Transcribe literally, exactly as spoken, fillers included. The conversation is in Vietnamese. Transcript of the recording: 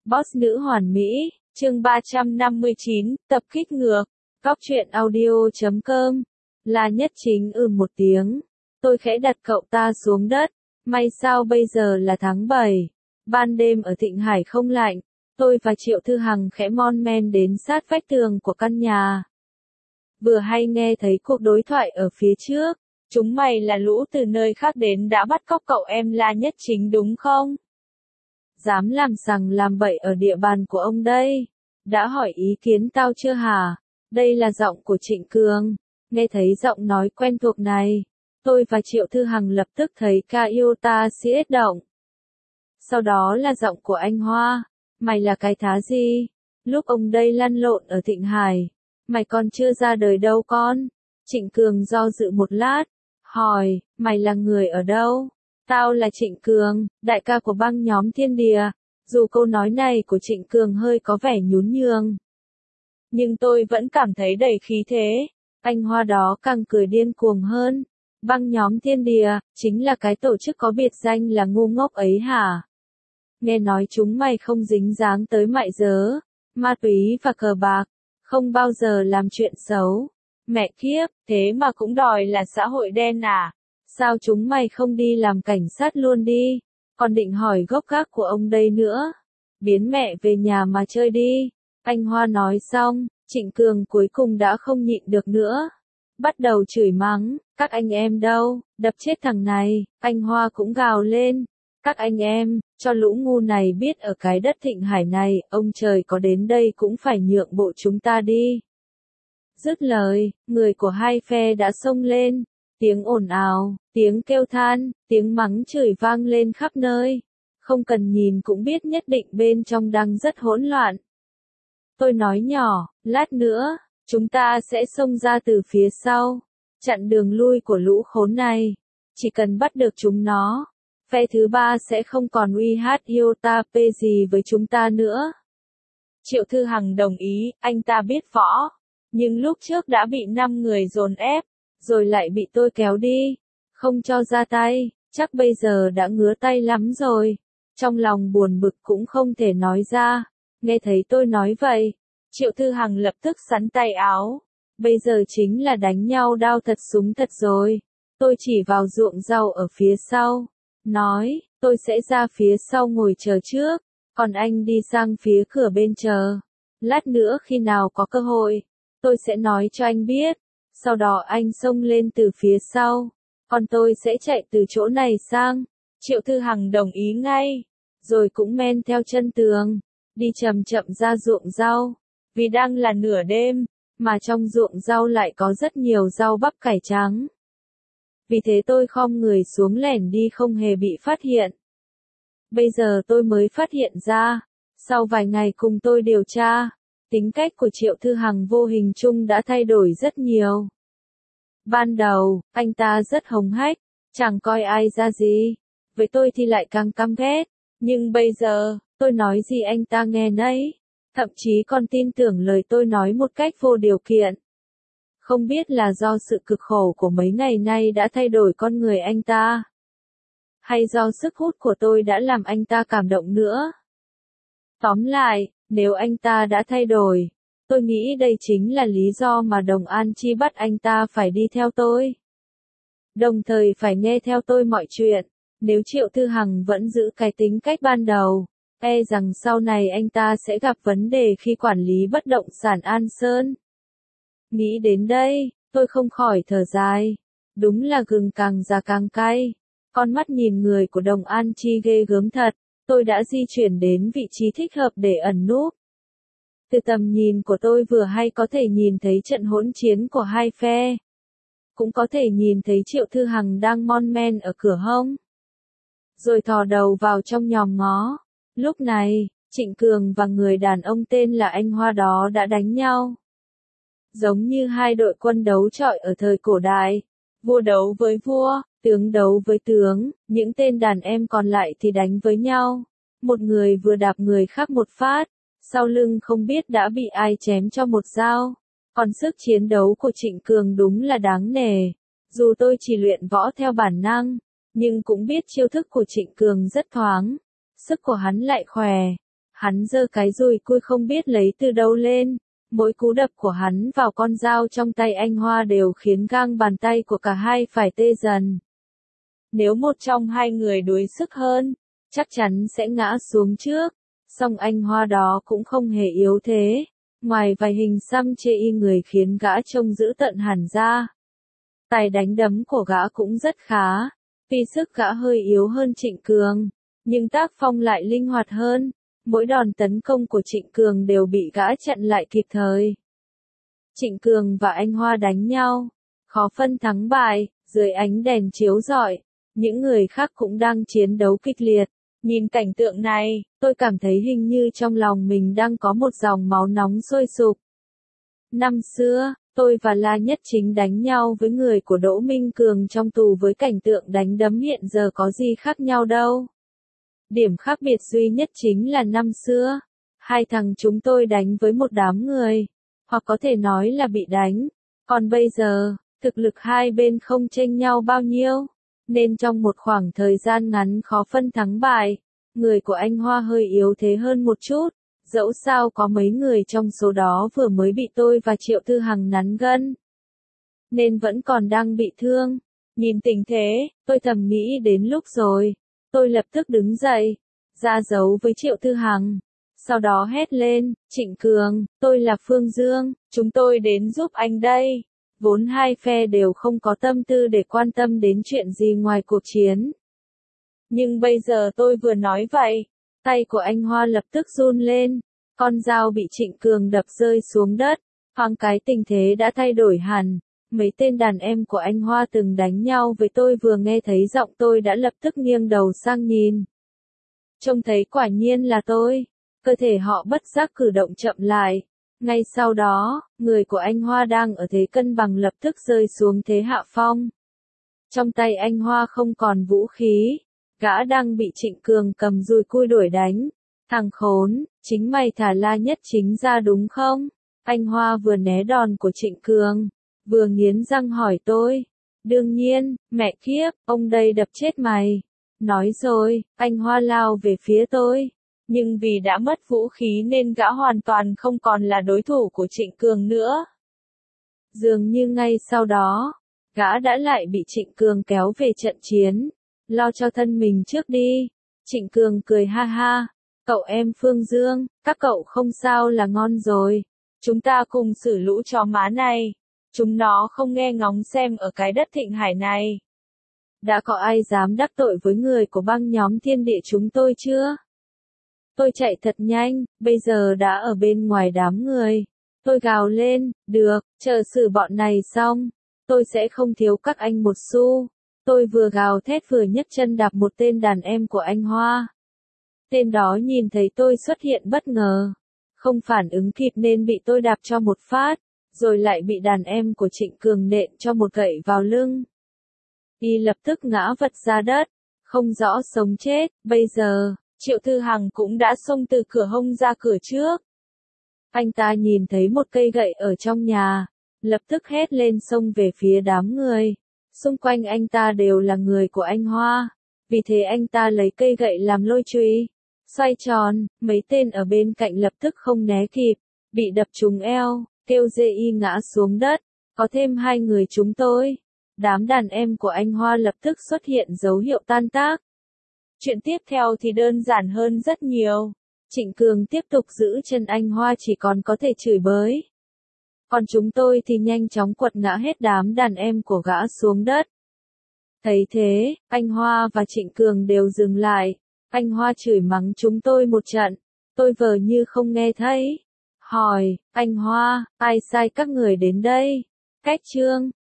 Boss nữ hoàn mỹ, chương ba trăm năm mươi chín, tập kích ngược. Cóc truyện audio chấm com. Là Nhất Chính ừ một tiếng. Tôi khẽ đặt cậu ta xuống đất. May sao bây giờ là tháng bảy. Ban đêm ở Thịnh Hải không lạnh. Tôi và Triệu Thư Hằng khẽ mon men đến sát vách tường của căn nhà. Vừa hay nghe thấy cuộc đối thoại ở phía trước. Chúng mày là lũ từ nơi khác đến đã bắt cóc cậu em La Nhất Chính đúng không? Dám làm sằng làm bậy ở địa bàn của ông đây. Đã hỏi ý kiến tao chưa hả? Đây là giọng của Trịnh Cường. Nghe thấy giọng nói quen thuộc này. Tôi và Triệu Thư Hằng lập tức thấy ca yêu ta siết động. Sau đó là giọng của anh Hoa. Mày là cái thá gì? Lúc ông đây lăn lộn ở Thịnh Hải. Mày còn chưa ra đời đâu con. Trịnh Cường do dự một lát. Hỏi, mày là người ở đâu? Tao là Trịnh Cường, đại ca của băng nhóm Thiên Địa. Dù câu nói này của Trịnh Cường hơi có vẻ nhún nhường. Nhưng tôi vẫn cảm thấy đầy khí thế. Anh Hoa đó càng cười điên cuồng hơn. Băng nhóm Thiên Địa, chính là cái tổ chức có biệt danh là ngu ngốc ấy hả? Nghe nói chúng mày không dính dáng tới mại dớ, ma túy và cờ bạc. Không bao giờ làm chuyện xấu. Mẹ kiếp, thế mà cũng đòi là xã hội đen à? Sao chúng mày không đi làm cảnh sát luôn đi? Còn định hỏi gốc gác của ông đây nữa. Biến mẹ về nhà mà chơi đi. Anh Hoa nói xong, Trịnh Cường cuối cùng đã không nhịn được nữa. Bắt đầu chửi mắng, các anh em đâu, đập chết thằng này. Anh Hoa cũng gào lên. Các anh em, cho lũ ngu này biết ở cái đất Thịnh Hải này, ông trời có đến đây cũng phải nhượng bộ chúng ta đi. Dứt lời, người của hai phe đã xông lên. Tiếng ồn ào, tiếng kêu than, tiếng mắng chửi vang lên khắp nơi. Không cần nhìn cũng biết nhất định bên trong đang rất hỗn loạn. Tôi nói nhỏ, lát nữa, chúng ta sẽ xông ra từ phía sau. Chặn đường lui của lũ khốn này. Chỉ cần bắt được chúng nó. Phe thứ ba sẽ không còn uy hát yêu ta pê gì với chúng ta nữa. Triệu Thư Hằng đồng ý, anh ta biết võ. Nhưng lúc trước đã bị năm người dồn ép, rồi lại bị tôi kéo đi, không cho ra tay, chắc bây giờ đã ngứa tay lắm rồi. Trong lòng buồn bực cũng không thể nói ra, nghe thấy tôi nói vậy, Triệu Thư Hằng lập tức xắn tay áo. Bây giờ chính là đánh nhau đao thật súng thật rồi. Tôi chỉ vào ruộng rau ở phía sau, nói, tôi sẽ ra phía sau ngồi chờ trước, còn anh đi sang phía cửa bên chờ. Lát nữa khi nào có cơ hội, tôi sẽ nói cho anh biết. Sau đó anh xông lên từ phía sau, còn tôi sẽ chạy từ chỗ này sang. Triệu Thư Hằng đồng ý ngay, rồi cũng men theo chân tường, đi chậm chậm ra ruộng rau. Vì đang là nửa đêm, mà trong ruộng rau lại có rất nhiều rau bắp cải trắng. Vì thế tôi khom người xuống lẻn đi không hề bị phát hiện. Bây giờ tôi mới phát hiện ra, sau vài ngày cùng tôi điều tra, tính cách của Triệu Thư Hằng vô hình chung đã thay đổi rất nhiều. Ban đầu, anh ta rất hống hách, chẳng coi ai ra gì. Với tôi thì lại càng căm ghét. Nhưng bây giờ, tôi nói gì anh ta nghe nấy. Thậm chí còn tin tưởng lời tôi nói một cách vô điều kiện. Không biết là do sự cực khổ của mấy ngày nay đã thay đổi con người anh ta. Hay do sức hút của tôi đã làm anh ta cảm động nữa. Tóm lại, nếu anh ta đã thay đổi, tôi nghĩ đây chính là lý do mà Đồng An Chi bắt anh ta phải đi theo tôi. Đồng thời phải nghe theo tôi mọi chuyện. Nếu Triệu Thư Hằng vẫn giữ cái tính cách ban đầu, e rằng sau này anh ta sẽ gặp vấn đề khi quản lý bất động sản An Sơn. Nghĩ đến đây, tôi không khỏi thở dài. Đúng là gừng càng già càng cay. Con mắt nhìn người của Đồng An Chi ghê gớm thật. Tôi đã di chuyển đến vị trí thích hợp để ẩn núp. Từ tầm nhìn của tôi vừa hay có thể nhìn thấy trận hỗn chiến của hai phe. Cũng có thể nhìn thấy Triệu Thư Hằng đang mon men ở cửa hông. Rồi thò đầu vào trong nhòm ngó. Lúc này, Trịnh Cường và người đàn ông tên là anh Hoa đó đã đánh nhau. Giống như hai đội quân đấu chọi ở thời cổ đại. Vua đấu với vua, tướng đấu với tướng, những tên đàn em còn lại thì đánh với nhau. Một người vừa đạp người khác một phát, sau lưng không biết đã bị ai chém cho một dao. Còn sức chiến đấu của Trịnh Cường đúng là đáng nể. Dù tôi chỉ luyện võ theo bản năng, nhưng cũng biết chiêu thức của Trịnh Cường rất thoáng. Sức của hắn lại khỏe. Hắn giơ cái dùi cui không biết lấy từ đâu lên. Mỗi cú đập của hắn vào con dao trong tay anh Hoa đều khiến gang bàn tay của cả hai phải tê dần. Nếu một trong hai người đuối sức hơn, chắc chắn sẽ ngã xuống trước. Song anh Hoa đó cũng không hề yếu thế. Ngoài vài hình xăm chê y người khiến gã trông dữ tợn hẳn ra. Tài đánh đấm của gã cũng rất khá. Tuy sức gã hơi yếu hơn Trịnh Cường, nhưng tác phong lại linh hoạt hơn. Mỗi đòn tấn công của Trịnh Cường đều bị gã chặn lại kịp thời. Trịnh Cường và anh Hoa đánh nhau, khó phân thắng bại, dưới ánh đèn chiếu rọi, những người khác cũng đang chiến đấu kịch liệt. Nhìn cảnh tượng này, tôi cảm thấy hình như trong lòng mình đang có một dòng máu nóng sôi sục. Năm xưa, tôi và La Nhất Chính đánh nhau với người của Đỗ Minh Cường trong tù với cảnh tượng đánh đấm hiện giờ có gì khác nhau đâu. Điểm khác biệt duy nhất chính là năm xưa, hai thằng chúng tôi đánh với một đám người, hoặc có thể nói là bị đánh. Còn bây giờ, thực lực hai bên không chênh nhau bao nhiêu, nên trong một khoảng thời gian ngắn khó phân thắng bại. Người của anh Hoa hơi yếu thế hơn một chút, dẫu sao có mấy người trong số đó vừa mới bị tôi và Triệu Thư Hằng nắn gân, nên vẫn còn đang bị thương. Nhìn tình thế, tôi thầm nghĩ đến lúc rồi. Tôi lập tức đứng dậy, ra dấu với Triệu Thư Hằng. Sau đó hét lên, Trịnh Cường, tôi là Phương Dương, chúng tôi đến giúp anh đây. Vốn hai phe đều không có tâm tư để quan tâm đến chuyện gì ngoài cuộc chiến. Nhưng bây giờ tôi vừa nói vậy, tay của anh Hoa lập tức run lên, con dao bị Trịnh Cường đập rơi xuống đất, thoáng cái tình thế đã thay đổi hẳn. Mấy tên đàn em của anh Hoa từng đánh nhau với tôi vừa nghe thấy giọng tôi đã lập tức nghiêng đầu sang nhìn. Trông thấy quả nhiên là tôi, cơ thể họ bất giác cử động chậm lại. Ngay sau đó, người của anh Hoa đang ở thế cân bằng lập tức rơi xuống thế hạ phong. Trong tay anh Hoa không còn vũ khí, gã đang bị Trịnh Cường cầm dùi cui đuổi đánh. Thằng khốn, chính mày thả La Nhất Chính ra đúng không? Anh Hoa vừa né đòn của Trịnh Cường, vừa nghiến răng hỏi tôi. Đương nhiên, mẹ kiếp, ông đây đập chết mày. Nói rồi, anh Hoa lao về phía tôi. Nhưng vì đã mất vũ khí nên gã hoàn toàn không còn là đối thủ của Trịnh Cường nữa. Dường như ngay sau đó, gã đã lại bị Trịnh Cường kéo về trận chiến. Lo cho thân mình trước đi. Trịnh Cường cười ha ha. Cậu em Phương Dương, các cậu không sao là ngon rồi. Chúng ta cùng xử lũ chó má này. Chúng nó không nghe ngóng xem ở cái đất Thịnh Hải này. Đã có ai dám đắc tội với người của băng nhóm Thiên Địa chúng tôi chưa? Tôi chạy thật nhanh, bây giờ đã ở bên ngoài đám người. Tôi gào lên, được, chờ xử bọn này xong. Tôi sẽ không thiếu các anh một xu. Tôi vừa gào thét vừa nhấc chân đạp một tên đàn em của anh Hoa. Tên đó nhìn thấy tôi xuất hiện bất ngờ. Không phản ứng kịp nên bị tôi đạp cho một phát. Rồi lại bị đàn em của Trịnh Cường nện cho một gậy vào lưng. Y lập tức ngã vật ra đất, không rõ sống chết. Bây giờ, Triệu Thư Hằng cũng đã xông từ cửa hông ra cửa trước. Anh ta nhìn thấy một cây gậy ở trong nhà, lập tức hét lên xông về phía đám người. Xung quanh anh ta đều là người của anh Hoa, vì thế anh ta lấy cây gậy làm lôi chùy, xoay tròn, mấy tên ở bên cạnh lập tức không né kịp, bị đập trúng eo, kêu dê y ngã xuống đất. Có thêm hai người chúng tôi. Đám đàn em của anh Hoa lập tức xuất hiện dấu hiệu tan tác. Chuyện tiếp theo thì đơn giản hơn rất nhiều. Trịnh Cường tiếp tục giữ chân anh Hoa chỉ còn có thể chửi bới. Còn chúng tôi thì nhanh chóng quật ngã hết đám đàn em của gã xuống đất. Thấy thế, anh Hoa và Trịnh Cường đều dừng lại. Anh Hoa chửi mắng chúng tôi một trận. Tôi vờ như không nghe thấy. Hỏi, anh Hoa, ai sai các người đến đây? Cách chương